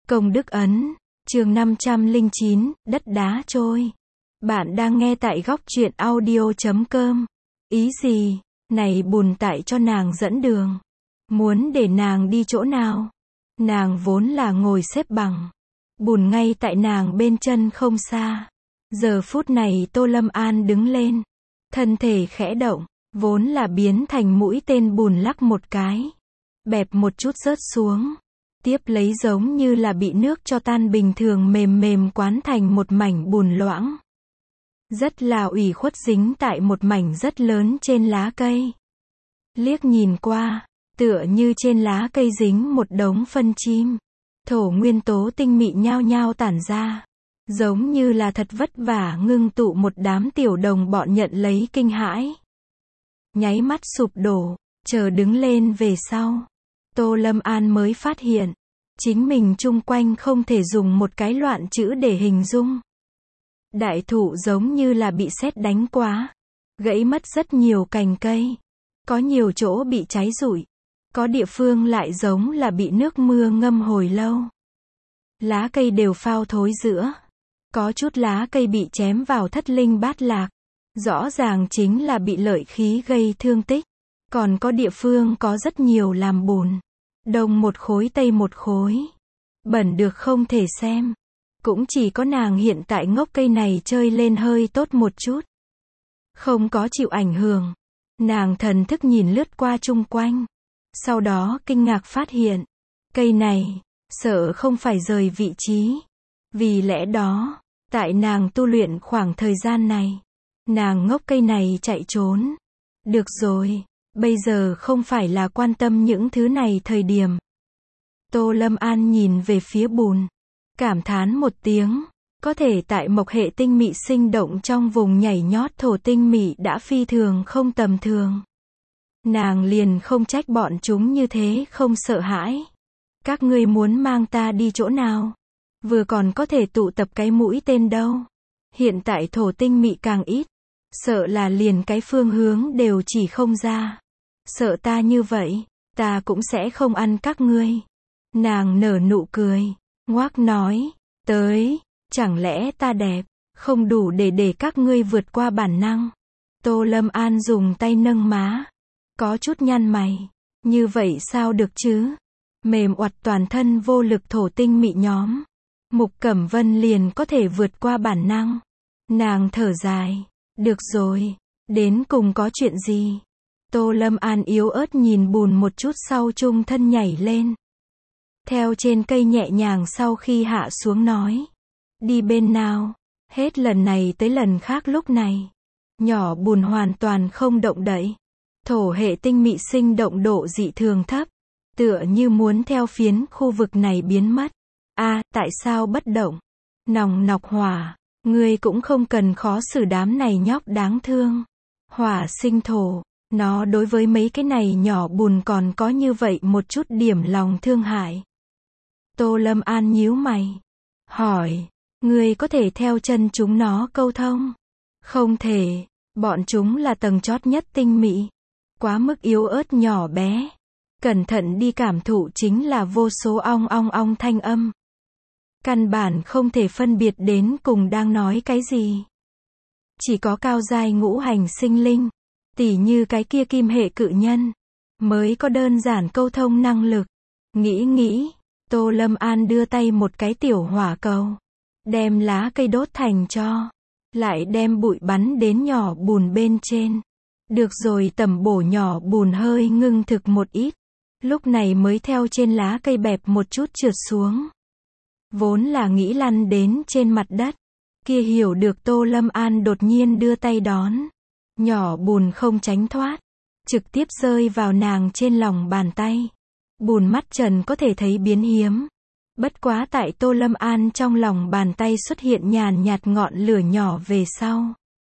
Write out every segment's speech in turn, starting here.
Công đức ấn, chương 509, đất đá trôi. Bạn đang nghe tại góc truyện audio.com. Ý gì? Này bùn tại cho nàng dẫn đường. Muốn để nàng đi chỗ nào? Nàng vốn là ngồi xếp bằng. Bùn ngay tại nàng bên chân không xa. Giờ phút này Tô Lâm An đứng lên. Thân thể khẽ động, vốn là biến thành mũi tên bùn lắc một cái. Bẹp một chút rớt xuống. Tiếp lấy giống như là bị nước cho tan bình thường mềm mềm quán thành một mảnh bùn loãng. Rất là ủy khuất dính tại một mảnh rất lớn trên lá cây. Liếc nhìn qua, tựa như trên lá cây dính một đống phân chim. Thổ nguyên tố tinh mị nhao nhao tản ra. Giống như là thật vất vả ngưng tụ một đám tiểu đồng bọn nhận lấy kinh hãi. Nháy mắt sụp đổ, chờ đứng lên về sau. Tô Lâm An mới phát hiện, chính mình chung quanh không thể dùng một cái loạn chữ để hình dung. Đại thụ giống như là bị sét đánh quá, gãy mất rất nhiều cành cây, có nhiều chỗ bị cháy rụi, có địa phương lại giống là bị nước mưa ngâm hồi lâu. Lá cây đều phao thối giữa, có chút lá cây bị chém vào thất linh bát lạc, rõ ràng chính là bị lợi khí gây thương tích, còn có địa phương có rất nhiều làm bùn. Đông một khối tây một khối. Bẩn được không thể xem. Cũng chỉ có nàng hiện tại ngốc cây này chơi lên hơi tốt một chút. Không có chịu ảnh hưởng. Nàng thần thức nhìn lướt qua chung quanh. Sau đó kinh ngạc phát hiện. Cây này, sợ không phải rời vị trí. Vì lẽ đó, tại nàng tu luyện khoảng thời gian này, nàng ngốc cây này chạy trốn. Được rồi. Bây giờ không phải là quan tâm những thứ này thời điểm. Tô Lâm An nhìn về phía bùn. Cảm thán một tiếng. Có thể tại mộc hệ tinh mị sinh động trong vùng nhảy nhót thổ tinh mị đã phi thường không tầm thường. Nàng liền không trách bọn chúng như thế không sợ hãi. Các ngươi muốn mang ta đi chỗ nào? Vừa còn có thể tụ tập cái mũi tên đâu. Hiện tại thổ tinh mị càng ít. Sợ là liền cái phương hướng đều chỉ không ra. Sợ ta như vậy, ta cũng sẽ không ăn các ngươi. Nàng nở nụ cười, ngoác nói, tới, chẳng lẽ ta đẹp, không đủ để các ngươi vượt qua bản năng. Tô Lâm An dùng tay nâng má, có chút nhăn mày, như vậy sao được chứ? Mềm oặt toàn thân vô lực thổ tinh mị nhóm. Mục Cẩm Vân liền có thể vượt qua bản năng. Nàng thở dài, được rồi, đến cùng có chuyện gì? Tô Lâm An yếu ớt nhìn bùn một chút sau trung thân nhảy lên. Theo trên cây nhẹ nhàng sau khi hạ xuống nói. Đi bên nào? Hết lần này tới lần khác lúc này. Nhỏ bùn hoàn toàn không động đậy. Thổ hệ tinh mị sinh động độ dị thường thấp. Tựa như muốn theo phiến khu vực này biến mất. Tại sao bất động? Nòng nọc hỏa. Ngươi cũng không cần khó xử đám này nhóc đáng thương. Hỏa sinh thổ. Nó đối với mấy cái này nhỏ bùn còn có như vậy một chút điểm lòng thương hại. Tô Lâm An nhíu mày. Hỏi, ngươi có thể theo chân chúng nó câu thông? Không thể, bọn chúng là tầng chót nhất tinh mị. Quá mức yếu ớt nhỏ bé. Cẩn thận đi cảm thụ chính là vô số ong ong ong thanh âm. Căn bản không thể phân biệt đến cùng đang nói cái gì. Chỉ có cao giai ngũ hành sinh linh. Tỉ như cái kia kim hệ cự nhân, mới có đơn giản câu thông năng lực. Nghĩ, Tô Lâm An đưa tay một cái tiểu hỏa cầu. Đem lá cây đốt thành tro. Lại đem bụi bắn đến nhỏ bùn bên trên. Được rồi tầm bổ nhỏ bùn hơi ngưng thực một ít. Lúc này mới theo trên lá cây bẹp một chút trượt xuống. Vốn là nghĩ lăn đến trên mặt đất. Kia hiểu được Tô Lâm An đột nhiên đưa tay đón. Nhỏ bùn không tránh thoát, trực tiếp rơi vào nàng trên lòng bàn tay. Bùn mắt trần có thể thấy biến hiếm. Bất quá tại Tô Lâm An trong lòng bàn tay xuất hiện nhàn nhạt ngọn lửa nhỏ về sau.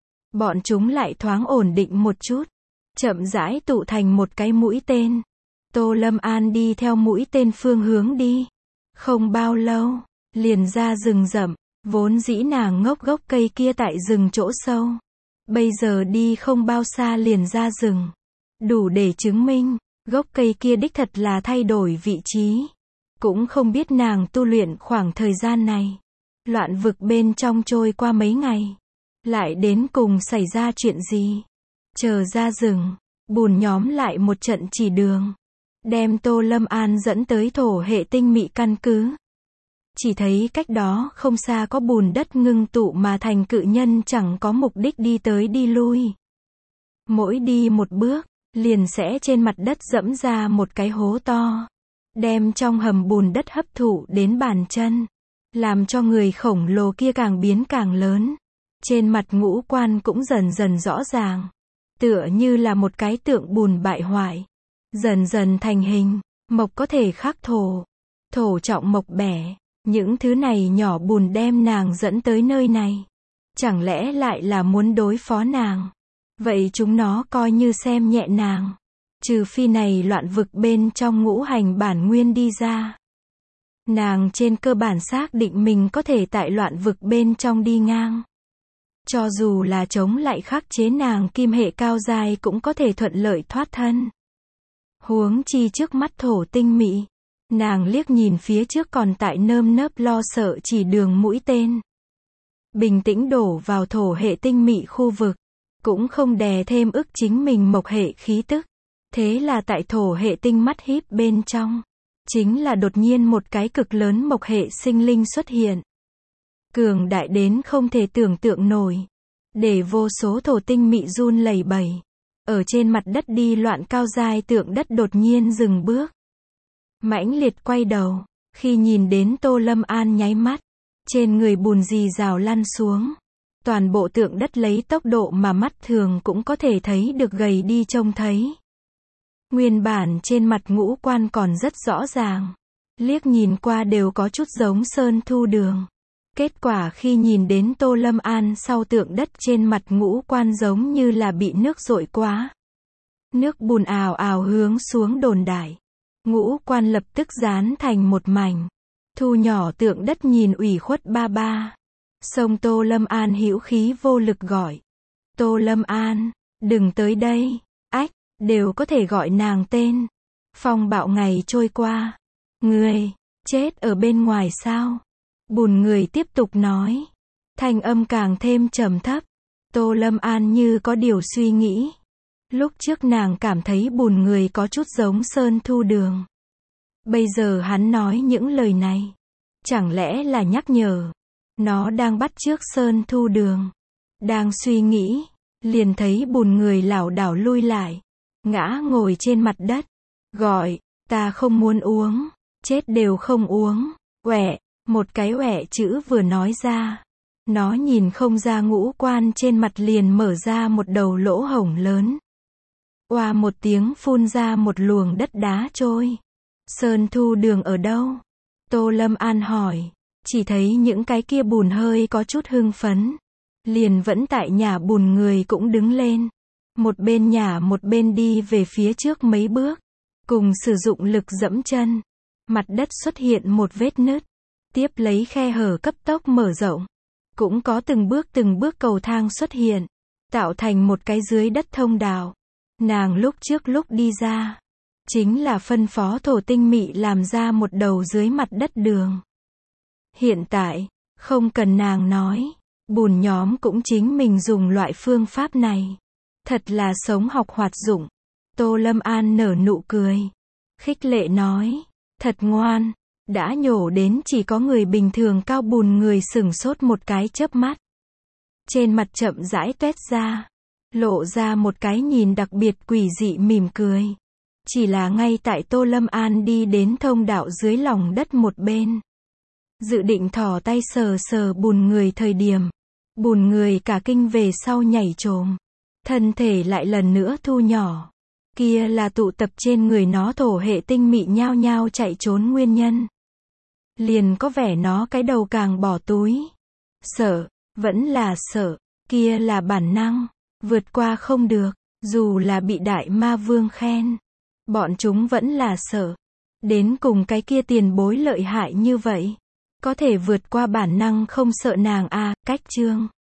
Bọn chúng lại thoáng ổn định một chút, chậm rãi tụ thành một cái mũi tên. Tô Lâm An đi theo mũi tên phương hướng đi. Không bao lâu, liền ra rừng rậm, vốn dĩ nàng ngốc gốc cây kia tại rừng chỗ sâu. Bây giờ đi không bao xa liền ra rừng. Đủ để chứng minh, gốc cây kia đích thật là thay đổi vị trí. Cũng không biết nàng tu luyện khoảng thời gian này. Loạn vực bên trong trôi qua mấy ngày. Lại đến cùng xảy ra chuyện gì? Chờ ra rừng, bùn nhóm lại một trận chỉ đường. Đem Tô Lâm An dẫn tới thổ hệ tinh mị căn cứ. Chỉ thấy cách đó không xa có bùn đất ngưng tụ mà thành cự nhân chẳng có mục đích đi tới đi lui. Mỗi đi một bước, liền sẽ trên mặt đất dẫm ra một cái hố to. Đem trong hầm bùn đất hấp thụ đến bàn chân. Làm cho người khổng lồ kia càng biến càng lớn. Trên mặt ngũ quan cũng dần dần rõ ràng. Tựa như là một cái tượng bùn bại hoại. Dần dần thành hình, mộc có thể khắc thổ. Thổ trọng mộc bẻ. Những thứ này nhỏ bùn đem nàng dẫn tới nơi này. Chẳng lẽ lại là muốn đối phó nàng? Vậy chúng nó coi như xem nhẹ nàng. Trừ phi này loạn vực bên trong ngũ hành bản nguyên đi ra. Nàng trên cơ bản xác định mình có thể tại loạn vực bên trong đi ngang. Cho dù là chống lại khắc chế nàng kim hệ cao dài cũng có thể thuận lợi thoát thân. Huống chi trước mắt thổ tinh mị. Nàng liếc nhìn phía trước còn tại nơm nớp lo sợ chỉ đường mũi tên. Bình tĩnh đổ vào thổ hệ tinh mị khu vực. Cũng không đè thêm ức chính mình mộc hệ khí tức. Thế là tại thổ hệ tinh mắt híp bên trong. Chính là đột nhiên một cái cực lớn mộc hệ sinh linh xuất hiện. Cường đại đến không thể tưởng tượng nổi. Để vô số thổ tinh mị run lẩy bẩy. Ở trên mặt đất đi loạn cao dài tượng đất đột nhiên dừng bước. Mãnh liệt quay đầu. Khi nhìn đến Tô Lâm An nháy mắt. Trên người bùn rì rào lăn xuống. Toàn bộ tượng đất lấy tốc độ mà mắt thường cũng có thể thấy được gầy đi trông thấy. Nguyên bản trên mặt ngũ quan còn rất rõ ràng. Liếc nhìn qua đều có chút giống Sơn Thu Đường. Kết quả khi nhìn đến Tô Lâm An sau tượng đất trên mặt ngũ quan giống như là bị nước dội quá. Nước bùn ào ào hướng xuống đồn đại. Ngũ quan lập tức dán thành một mảnh. Thu nhỏ tượng đất nhìn ủy khuất ba ba. Sông Tô Lâm An hữu khí vô lực gọi. Tô Lâm An, đừng tới đây. Ách, đều có thể gọi nàng tên. Phong bạo ngày trôi qua. Người, chết ở bên ngoài sao? Bùn người tiếp tục nói. Thanh âm càng thêm trầm thấp. Tô Lâm An như có điều suy nghĩ. Lúc trước nàng cảm thấy bùn người có chút giống Sơn Thu Đường. Bây giờ hắn nói những lời này. Chẳng lẽ là nhắc nhở. Nó đang bắt chước Sơn Thu Đường. Đang suy nghĩ. Liền thấy bùn người lảo đảo lui lại. Ngã ngồi trên mặt đất. Gọi, ta không muốn uống. Chết đều không uống. Quẹ, một cái quẹ chữ vừa nói ra. Nó nhìn không ra ngũ quan trên mặt liền mở ra một đầu lỗ hổng lớn. Oa một tiếng phun ra một luồng đất đá trôi. Sơn Thu Đường ở đâu? Tô Lâm An hỏi. Chỉ thấy những cái kia bùn hơi có chút hưng phấn. Liền vẫn tại nhà bùn người cũng đứng lên. Một bên nhả một bên đi về phía trước mấy bước. Cùng sử dụng lực dẫm chân. Mặt đất xuất hiện một vết nứt. Tiếp lấy khe hở cấp tốc mở rộng. Cũng có từng bước cầu thang xuất hiện. Tạo thành một cái dưới đất thông đạo. Nàng lúc trước lúc đi ra. Chính là phân phó thổ tinh mị làm ra một đầu dưới mặt đất đường. Hiện tại, không cần nàng nói. Bùn nhóm cũng chính mình dùng loại phương pháp này. Thật là sống học hoạt dụng. Tô Lâm An nở nụ cười. Khích lệ nói. Thật ngoan. Đã nhổ đến chỉ có người bình thường cao bùn người sửng sốt một cái chớp mắt. Trên mặt chậm rãi tuét ra. Lộ ra một cái nhìn đặc biệt quỷ dị mỉm cười. Chỉ là ngay tại Tô Lâm An đi đến thông đạo dưới lòng đất một bên. Dự định thò tay sờ sờ bùn người thời điểm. Bùn người cả kinh về sau nhảy trồm. Thân thể lại lần nữa thu nhỏ. Kia là tụ tập trên người nó thổ hệ tinh mị nhao nhao chạy trốn nguyên nhân. Liền có vẻ nó cái đầu càng bỏ túi. Sợ, vẫn là sợ. Kia là bản năng. Vượt qua không được. Dù là bị đại ma vương khen. Bọn chúng vẫn là sợ. Đến cùng cái kia tiền bối lợi hại như vậy. Có thể vượt qua bản năng không sợ nàng a. Cách chương